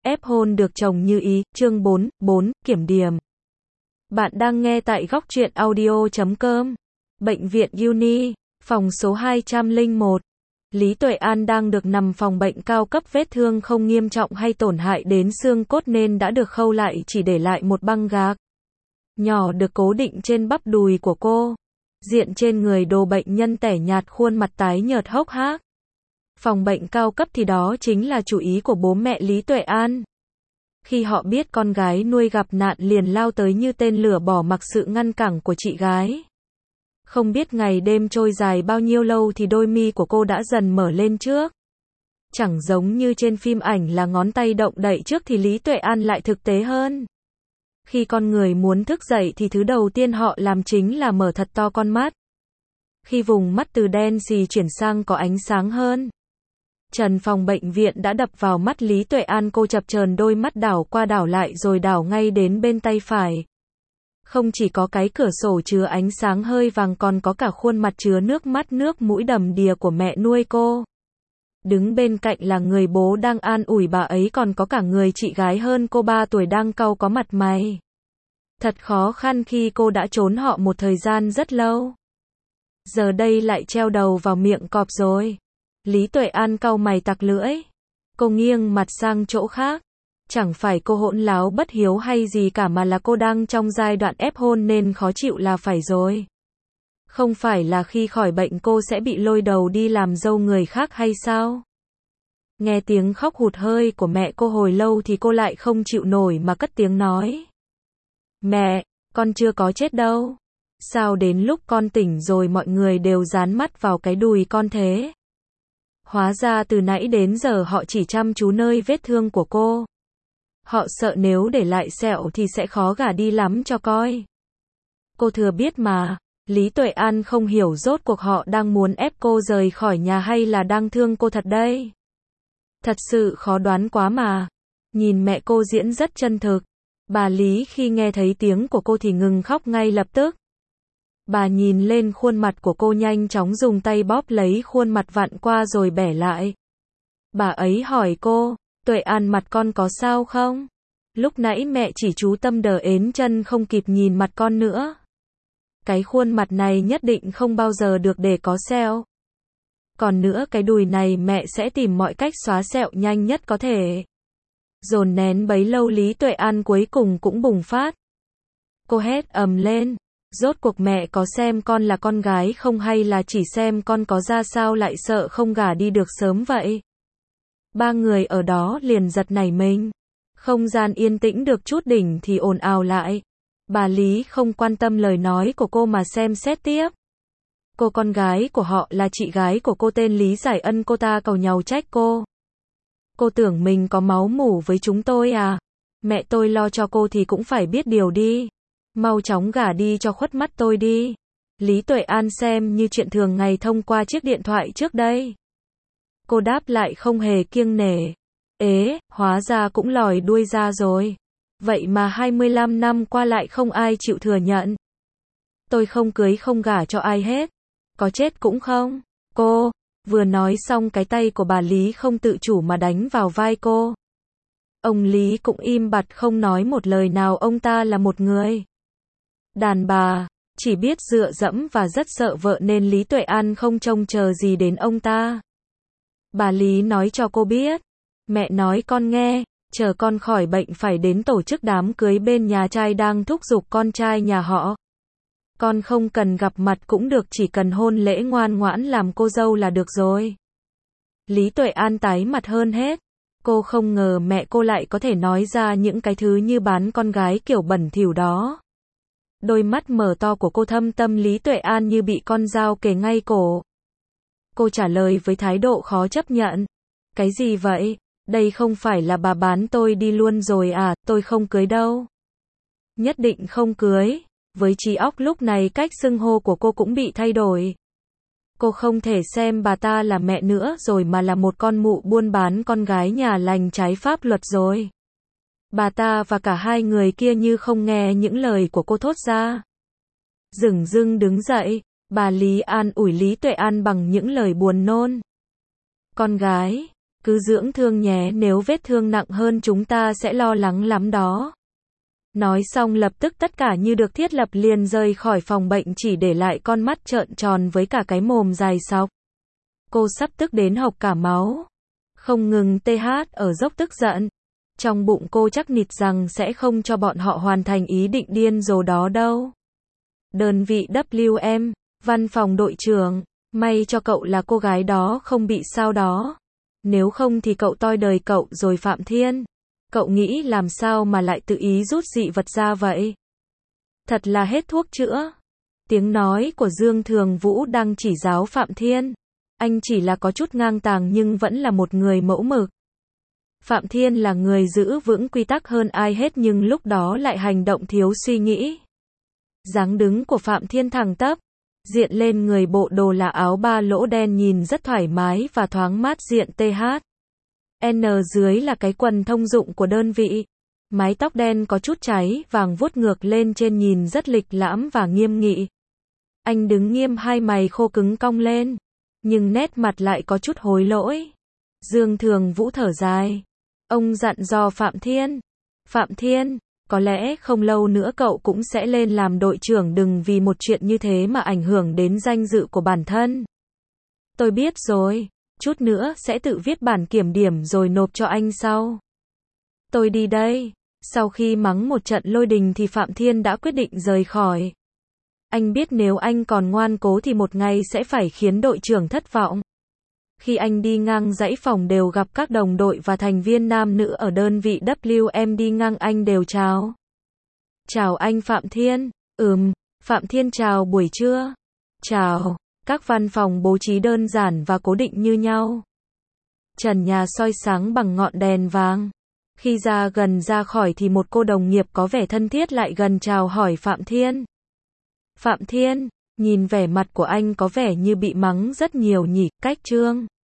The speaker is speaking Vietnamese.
ép hôn được chồng như ý, chương 4, kiểm điểm. Bạn đang nghe tại góc truyện audio.com. Bệnh viện Uni, phòng số 201. Lý Tuệ An đang được nằm phòng bệnh cao cấp, vết thương không nghiêm trọng hay tổn hại đến xương cốt nên đã được khâu lại, chỉ để lại một băng gạc nhỏ được cố định trên bắp đùi của cô. Diện trên người đồ bệnh nhân tẻ nhạt, khuôn mặt tái nhợt hốc hác. Phòng bệnh cao cấp thì đó chính là chủ ý của bố mẹ Lý Tuệ An. Khi họ biết con gái nuôi gặp nạn liền lao tới như tên lửa, bỏ mặc sự ngăn cản của chị gái. Không biết ngày đêm trôi dài bao nhiêu lâu thì đôi mi của cô đã dần mở lên trước. Chẳng giống như trên phim ảnh là ngón tay động đậy trước thì Lý Tuệ An lại thực tế hơn. Khi con người muốn thức dậy thì thứ đầu tiên họ làm chính là mở thật to con mắt. Khi vùng mắt từ đen xì chuyển sang có ánh sáng hơn, trần phòng bệnh viện đã đập vào mắt Lý Tuệ An. Cô chập chờn đôi mắt, đảo qua đảo lại rồi đảo ngay đến bên tay phải. Không chỉ có cái cửa sổ chứa ánh sáng hơi vàng, còn có cả khuôn mặt chứa nước mắt nước mũi đầm đìa của mẹ nuôi cô. Đứng bên cạnh là người bố đang an ủi bà ấy, còn có cả người chị gái hơn cô 3 tuổi đang cau có mặt mày. Thật khó khăn khi cô đã trốn họ một thời gian rất lâu. Giờ đây lại treo đầu vào miệng cọp rồi. Lý Tuệ An cau mày tặc lưỡi. Cô nghiêng mặt sang chỗ khác. Chẳng phải cô hỗn láo bất hiếu hay gì cả, mà là cô đang trong giai đoạn ép hôn nên khó chịu là phải rồi. Không phải là khi khỏi bệnh cô sẽ bị lôi đầu đi làm dâu người khác hay sao? Nghe tiếng khóc hụt hơi của mẹ cô hồi lâu thì cô lại không chịu nổi mà cất tiếng nói. Mẹ, con chưa có chết đâu. Sao đến lúc con tỉnh rồi mọi người đều dán mắt vào cái đùi con thế? Hóa ra từ nãy đến giờ họ chỉ chăm chú nơi vết thương của cô. Họ sợ nếu để lại sẹo thì sẽ khó gả đi lắm cho coi. Cô thừa biết mà. Lý Tuệ An không hiểu rốt cuộc họ đang muốn ép cô rời khỏi nhà hay là đang thương cô thật đây. Thật sự khó đoán quá mà. Nhìn mẹ cô diễn rất chân thực. Bà Lý khi nghe thấy tiếng của cô thì ngừng khóc ngay lập tức. Bà nhìn lên khuôn mặt của cô, nhanh chóng dùng tay bóp lấy khuôn mặt vặn qua rồi bẻ lại. Bà ấy hỏi cô, Tuệ An, mặt con có sao không? Lúc nãy mẹ chỉ chú tâm đờ ến chân không kịp nhìn mặt con nữa. Cái khuôn mặt này nhất định không bao giờ được để có sẹo. Còn nữa, cái đùi này mẹ sẽ tìm mọi cách xóa sẹo nhanh nhất có thể. Dồn nén bấy lâu, Lý Tuệ An cuối cùng cũng bùng phát. Cô hét ầm lên. Rốt cuộc mẹ có xem con là con gái không, hay là chỉ xem con có ra sao lại sợ không gả đi được sớm vậy? Ba người ở đó liền giật nảy mình. Không gian yên tĩnh được chút đỉnh thì ồn ào lại. Bà Lý không quan tâm lời nói của cô mà xem xét tiếp. Cô con gái của họ là chị gái của cô tên Lý Giải Ân, cô ta càu nhàu trách cô. Cô tưởng mình có máu mủ với chúng tôi à? Mẹ tôi lo cho cô thì cũng phải biết điều đi. Mau chóng gả đi cho khuất mắt tôi đi. Lý Tuệ An xem như chuyện thường ngày thông qua chiếc điện thoại trước đây. Cô đáp lại không hề kiêng nể. Ế, hóa ra cũng lòi đuôi ra rồi. Vậy mà 25 năm qua lại không ai chịu thừa nhận. Tôi không cưới không gả cho ai hết. Có chết cũng không. Cô, vừa nói xong cái tay của bà Lý không tự chủ mà đánh vào vai cô. Ông Lý cũng im bặt không nói một lời nào, ông ta là một người đàn bà, chỉ biết dựa dẫm và rất sợ vợ nên Lý Tuệ An không trông chờ gì đến ông ta. Bà Lý nói cho cô biết. Mẹ nói con nghe, chờ con khỏi bệnh phải đến tổ chức đám cưới bên nhà trai đang thúc giục con trai nhà họ. Con không cần gặp mặt cũng được, chỉ cần hôn lễ ngoan ngoãn làm cô dâu là được rồi. Lý Tuệ An tái mặt hơn hết. Cô không ngờ mẹ cô lại có thể nói ra những cái thứ như bán con gái kiểu bẩn thỉu đó. Đôi mắt mở to của cô thâm tâm Lý Tuệ An như bị con dao kề ngay cổ. Cô trả lời với thái độ khó chấp nhận. Cái gì vậy? Đây không phải là bà bán tôi đi luôn rồi à? Tôi không cưới đâu. Nhất định không cưới. Với trí óc lúc này cách xưng hô của cô cũng bị thay đổi. Cô không thể xem bà ta là mẹ nữa rồi mà là một con mụ buôn bán con gái nhà lành trái pháp luật rồi. Bà ta và cả hai người kia như không nghe những lời của cô thốt ra. Dửng dưng đứng dậy, bà Lý an ủi Lý Tuệ An bằng những lời buồn nôn. Con gái, Cứ dưỡng thương nhé, nếu vết thương nặng hơn chúng ta sẽ lo lắng lắm đó. Nói xong lập tức tất cả như được thiết lập liền rời khỏi phòng bệnh, chỉ để lại con mắt trợn tròn với cả cái mồm dài sọc. Cô sắp tức đến hộc cả máu. Không ngừng TH ở dốc tức giận. Trong bụng cô chắc nịt rằng sẽ không cho bọn họ hoàn thành ý định điên rồ đó đâu. Đơn vị WM, văn phòng đội trưởng, may cho cậu là cô gái đó không bị sao đó. Nếu không thì cậu toi đời cậu rồi Phạm Thiên. Cậu nghĩ làm sao mà lại tự ý rút dị vật ra vậy? Thật là hết thuốc chữa. Tiếng nói của Dương Thường Vũ đang chỉ giáo Phạm Thiên. Anh chỉ là có chút ngang tàng nhưng vẫn là một người mẫu mực. Phạm Thiên là người giữ vững quy tắc hơn ai hết nhưng lúc đó lại hành động thiếu suy nghĩ. Dáng đứng của Phạm Thiên thẳng tắp, diện lên người bộ đồ là áo ba lỗ đen nhìn rất thoải mái và thoáng mát, diện TH. N dưới là cái quần thông dụng của đơn vị. Mái tóc đen có chút cháy vàng vuốt ngược lên trên nhìn rất lịch lãm và nghiêm nghị. Anh đứng nghiêm, hai mày khô cứng cong lên, nhưng nét mặt lại có chút hối lỗi. Dương Thường Vũ thở dài. Ông dặn dò Phạm Thiên. Phạm Thiên, có lẽ không lâu nữa cậu cũng sẽ lên làm đội trưởng, đừng vì một chuyện như thế mà ảnh hưởng đến danh dự của bản thân. Tôi biết rồi, chút nữa sẽ tự viết bản kiểm điểm rồi nộp cho anh sau. Tôi đi đây. Sau khi mắng một trận lôi đình thì Phạm Thiên đã quyết định rời khỏi. Anh biết nếu anh còn ngoan cố thì một ngày sẽ phải khiến đội trưởng thất vọng. Khi anh đi ngang dãy phòng đều gặp các đồng đội và thành viên nam nữ ở đơn vị WM đi ngang, anh đều chào. Chào anh Phạm Thiên. Phạm Thiên chào buổi trưa. Chào. Các văn phòng bố trí đơn giản và cố định như nhau. Trần nhà soi sáng bằng ngọn đèn vàng. Khi ra khỏi thì một cô đồng nghiệp có vẻ thân thiết lại gần chào hỏi Phạm Thiên. Phạm Thiên, nhìn vẻ mặt của anh có vẻ như bị mắng rất nhiều nhỉ, cách Trương.